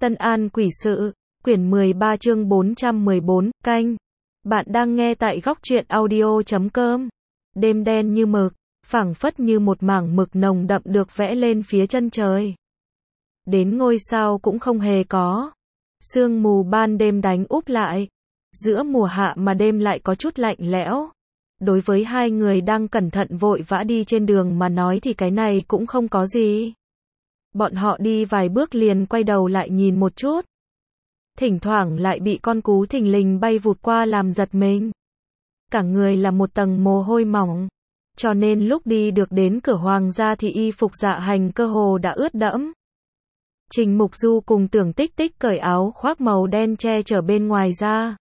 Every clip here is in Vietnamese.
Tân An Quỷ Sự, quyển 13 chương 414, canh. Bạn đang nghe tại góc truyện audio.com. Đêm đen như mực, phảng phất như một mảng mực nồng đậm được vẽ lên phía chân trời. Đến ngôi sao cũng không hề có. Sương mù ban đêm đánh úp lại. Giữa mùa hạ mà đêm lại có chút lạnh lẽo. Đối với hai người đang cẩn thận vội vã đi trên đường mà nói thì cái này cũng không có gì. Bọn họ đi vài bước liền quay đầu lại nhìn một chút. Thỉnh thoảng lại bị con cú thình lình bay vụt qua làm giật mình. Cả người là một tầng mồ hôi mỏng. Cho nên lúc đi được đến cửa hoàng gia thì y phục dạ hành cơ hồ đã ướt đẫm. Trình Mục Du cùng Tưởng Tích Tích cởi áo khoác màu đen che chở bên ngoài ra.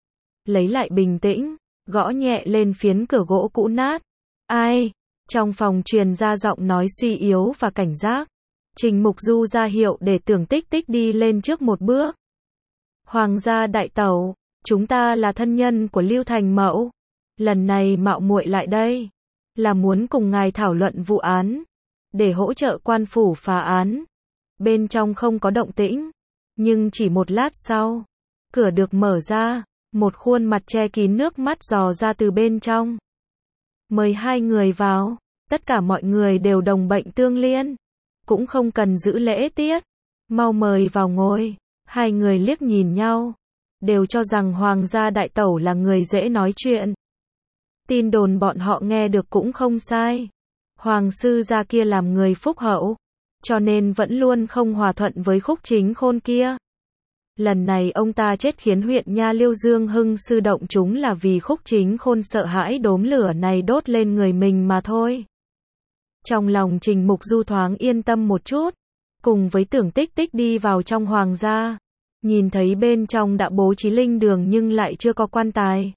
Lấy lại bình tĩnh, gõ nhẹ lên phiến cửa gỗ cũ nát. Ai? Trong phòng truyền ra giọng nói suy yếu và cảnh giác. Trình Mục Du ra hiệu để Tưởng Tích Tích đi lên trước một bước. Hoàng gia đại tẩu, chúng ta là thân nhân của Lưu Thành Mậu. Lần này mạo muội lại đây, là muốn cùng ngài thảo luận vụ án, để hỗ trợ quan phủ phá án. Bên trong không có động tĩnh, nhưng chỉ một lát sau, cửa được mở ra, một khuôn mặt che kín nước mắt dò ra từ bên trong. Mời hai người vào, tất cả mọi người đều đồng bệnh tương liên. Cũng không cần giữ lễ tiết, mau mời vào ngồi. Hai người liếc nhìn nhau, đều cho rằng hoàng gia đại tẩu là người dễ nói chuyện. Tin đồn bọn họ nghe được cũng không sai. Hoàng sư gia kia làm người phúc hậu, cho nên vẫn luôn không hòa thuận với Khúc Chính Khôn kia. Lần này ông ta chết khiến huyện nha Liêu Dương Hưng sư động chúng là vì Khúc Chính Khôn sợ hãi đốm lửa này đốt lên người mình mà thôi. Trong lòng Trình Mục Du thoáng yên tâm một chút, cùng với Tưởng Tích Tích đi vào trong hoàng gia, nhìn thấy bên trong đã bố trí linh đường nhưng lại chưa có quan tài.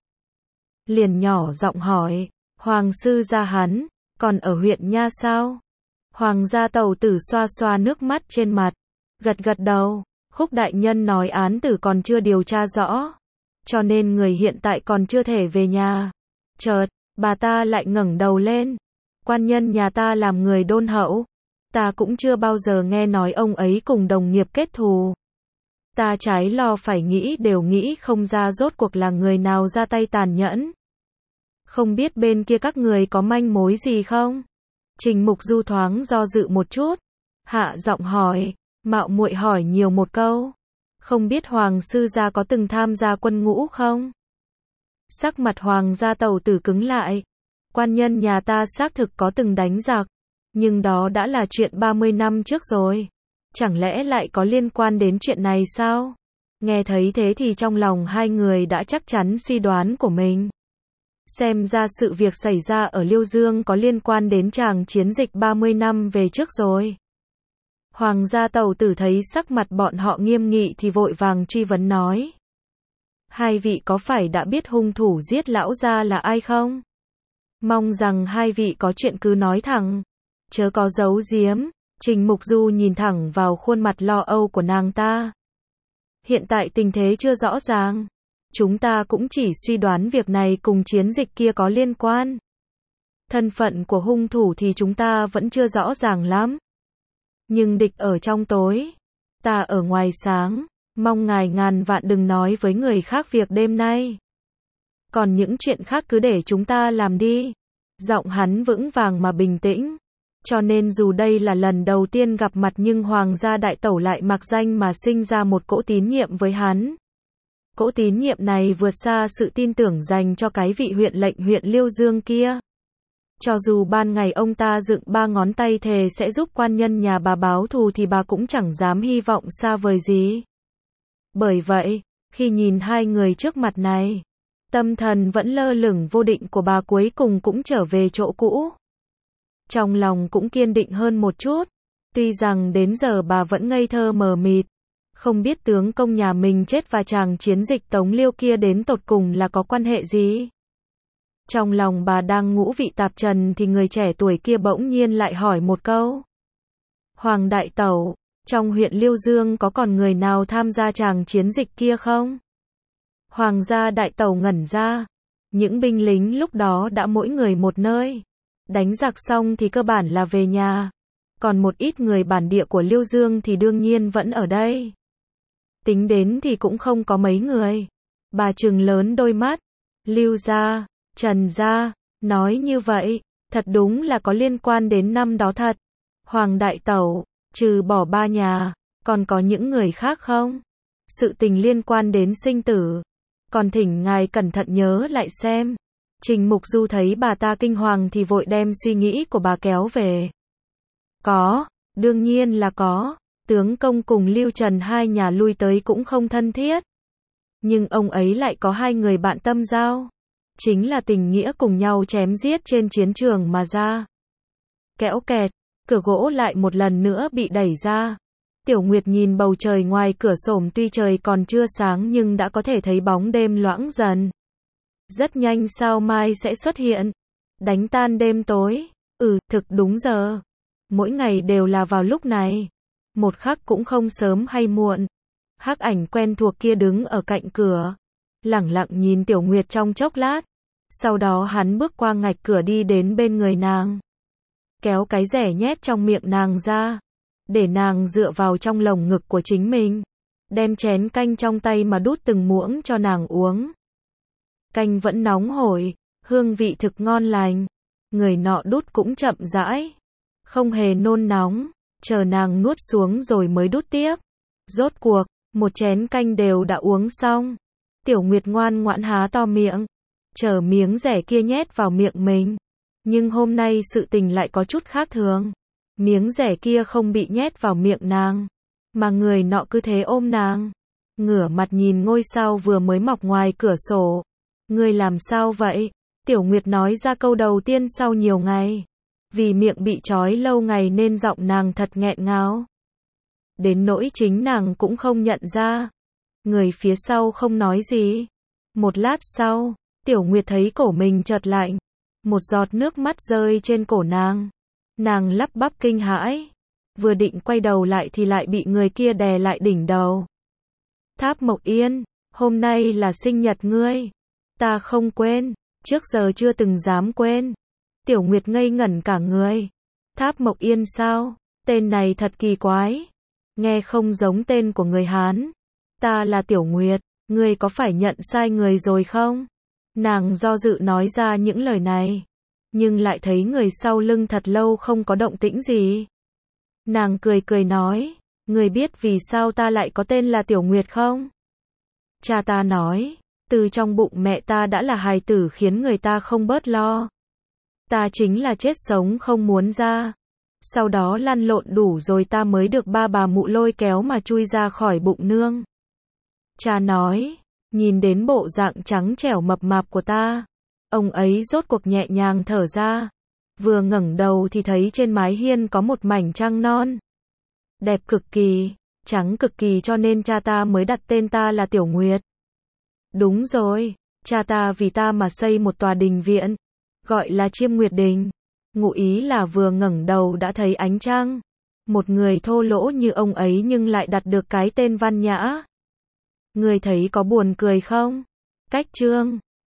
Liền nhỏ giọng hỏi, hoàng sư gia hắn, còn ở huyện nha sao? Hoàng gia tẩu tử xoa xoa nước mắt trên mặt, gật gật đầu, Khúc đại nhân nói án tử còn chưa điều tra rõ, cho nên người hiện tại còn chưa thể về nhà. Chợt, bà ta lại ngẩng đầu lên. Quan nhân nhà ta làm người đôn hậu, ta cũng chưa bao giờ nghe nói ông ấy cùng đồng nghiệp kết thù. Ta trái lo phải nghĩ đều nghĩ không ra rốt cuộc là người nào ra tay tàn nhẫn. Không biết bên kia các người có manh mối gì không? Trình Mục Du thoáng do dự một chút, hạ giọng hỏi, mạo muội hỏi nhiều một câu. Không biết hoàng sư gia có từng tham gia quân ngũ không? Sắc mặt hoàng gia tẩu tử cứng lại. Quan nhân nhà ta xác thực có từng đánh giặc, nhưng đó đã là chuyện 30 năm trước rồi. Chẳng lẽ lại có liên quan đến chuyện này sao? Nghe thấy thế thì trong lòng hai người đã chắc chắn suy đoán của mình. Xem ra sự việc xảy ra ở Liêu Dương có liên quan đến tràng chiến dịch 30 năm về trước rồi. Hoàng gia tẩu tử thấy sắc mặt bọn họ nghiêm nghị thì vội vàng truy vấn nói. Hai vị có phải đã biết hung thủ giết lão gia là ai không? Mong rằng hai vị có chuyện cứ nói thẳng, chớ có giấu giếm. Trình Mục Du nhìn thẳng vào khuôn mặt lo âu của nàng ta. Hiện tại tình thế chưa rõ ràng, chúng ta cũng chỉ suy đoán việc này cùng chiến dịch kia có liên quan. Thân phận của hung thủ thì chúng ta vẫn chưa rõ ràng lắm. Nhưng địch ở trong tối, ta ở ngoài sáng, mong ngài ngàn vạn đừng nói với người khác việc đêm nay. Còn những chuyện khác cứ để chúng ta làm đi. Giọng hắn vững vàng mà bình tĩnh. Cho nên dù đây là lần đầu tiên gặp mặt nhưng hoàng gia đại tẩu lại mặc danh mà sinh ra một cỗ tín nhiệm với hắn. Cỗ tín nhiệm này vượt xa sự tin tưởng dành cho cái vị huyện lệnh huyện Liêu Dương kia. Cho dù ban ngày ông ta dựng ba ngón tay thề sẽ giúp quan nhân nhà bà báo thù thì bà cũng chẳng dám hy vọng xa vời gì. Bởi vậy, khi nhìn hai người trước mặt này, tâm thần vẫn lơ lửng vô định của bà cuối cùng cũng trở về chỗ cũ. Trong lòng cũng kiên định hơn một chút, tuy rằng đến giờ bà vẫn ngây thơ mờ mịt, không biết tướng công nhà mình chết và chàng chiến dịch Tống Liêu kia đến tột cùng là có quan hệ gì. Trong lòng bà đang ngũ vị tạp trần thì người trẻ tuổi kia bỗng nhiên lại hỏi một câu. Hoàng đại tẩu, trong huyện Liêu Dương có còn người nào tham gia chàng chiến dịch kia không? Hoàng gia đại tẩu ngẩn ra, những binh lính lúc đó đã mỗi người một nơi. Đánh giặc xong thì cơ bản là về nhà. Còn một ít người bản địa của Liêu Dương thì đương nhiên vẫn ở đây. Tính đến thì cũng không có mấy người. Bà trừng lớn đôi mắt. Lưu gia, Trần gia, nói như vậy, thật đúng là có liên quan đến năm đó thật. Hoàng đại tẩu, trừ bỏ ba nhà, còn có những người khác không? Sự tình liên quan đến sinh tử. Còn thỉnh ngài cẩn thận nhớ lại xem. Trình Mục Du thấy bà ta kinh hoàng thì vội đem suy nghĩ của bà kéo về. Có, đương nhiên là có. Tướng công cùng Lưu Trần hai nhà lui tới cũng không thân thiết. Nhưng ông ấy lại có hai người bạn tâm giao. Chính là tình nghĩa cùng nhau chém giết trên chiến trường mà ra. Kẽo kẹt, cửa gỗ lại một lần nữa bị đẩy ra. Tiểu Nguyệt nhìn bầu trời ngoài cửa sổ, tuy trời còn chưa sáng nhưng đã có thể thấy bóng đêm loãng dần. Rất nhanh sao mai sẽ xuất hiện. Đánh tan đêm tối. Thực đúng giờ. Mỗi ngày đều là vào lúc này. Một khắc cũng không sớm hay muộn. Hắc ảnh quen thuộc kia đứng ở cạnh cửa. Lẳng lặng nhìn Tiểu Nguyệt trong chốc lát. Sau đó hắn bước qua ngạch cửa đi đến bên người nàng. Kéo cái rẻ nhét trong miệng nàng ra. Để nàng dựa vào trong lồng ngực của chính mình. Đem chén canh trong tay mà đút từng muỗng cho nàng uống. Canh vẫn nóng hổi, hương vị thực ngon lành. Người nọ đút cũng chậm rãi. Không hề nôn nóng, chờ nàng nuốt xuống rồi mới đút tiếp. Rốt cuộc, một chén canh đều đã uống xong. Tiểu Nguyệt ngoan ngoãn há to miệng. Chờ miếng rẻ kia nhét vào miệng mình. Nhưng hôm nay sự tình lại có chút khác thường. Miếng rẻ kia không bị nhét vào miệng nàng. Mà người nọ cứ thế ôm nàng. Ngửa mặt nhìn ngôi sao vừa mới mọc ngoài cửa sổ. Ngươi làm sao vậy? Tiểu Nguyệt nói ra câu đầu tiên sau nhiều ngày. Vì miệng bị trói lâu ngày nên giọng nàng thật nghẹn ngào. Đến nỗi chính nàng cũng không nhận ra. Người phía sau không nói gì. Một lát sau, Tiểu Nguyệt thấy cổ mình chợt lạnh. Một giọt nước mắt rơi trên cổ nàng. Nàng lắp bắp kinh hãi. Vừa định quay đầu lại thì lại bị người kia đè lại đỉnh đầu. Tháp Mộc Yên, hôm nay là sinh nhật ngươi. Ta không quên, trước giờ chưa từng dám quên. Tiểu Nguyệt ngây ngẩn cả người. Tháp Mộc Yên sao? Tên này thật kỳ quái. Nghe không giống tên của người Hán. Ta là Tiểu Nguyệt, ngươi có phải nhận sai người rồi không? Nàng do dự nói ra những lời này. Nhưng lại thấy người sau lưng thật lâu không có động tĩnh gì. Nàng cười cười nói, ngươi biết vì sao ta lại có tên là Tiểu Nguyệt không? Cha ta nói, từ trong bụng mẹ ta đã là hài tử khiến người ta không bớt lo. Ta chính là chết sống không muốn ra. Sau đó lăn lộn đủ rồi ta mới được ba bà mụ lôi kéo mà chui ra khỏi bụng nương. Cha nói, nhìn đến bộ dạng trắng trẻo mập mạp của ta. Ông ấy rốt cuộc nhẹ nhàng thở ra. Vừa ngẩng đầu thì thấy trên mái hiên có một mảnh trăng non. Đẹp cực kỳ, trắng cực kỳ cho nên cha ta mới đặt tên ta là Tiểu Nguyệt. Đúng rồi, cha ta vì ta mà xây một tòa đình viện. Gọi là Chiêm Nguyệt Đình. Ngụ ý là vừa ngẩng đầu đã thấy ánh trăng. Một người thô lỗ như ông ấy nhưng lại đặt được cái tên văn nhã. Người thấy có buồn cười không? Cách chương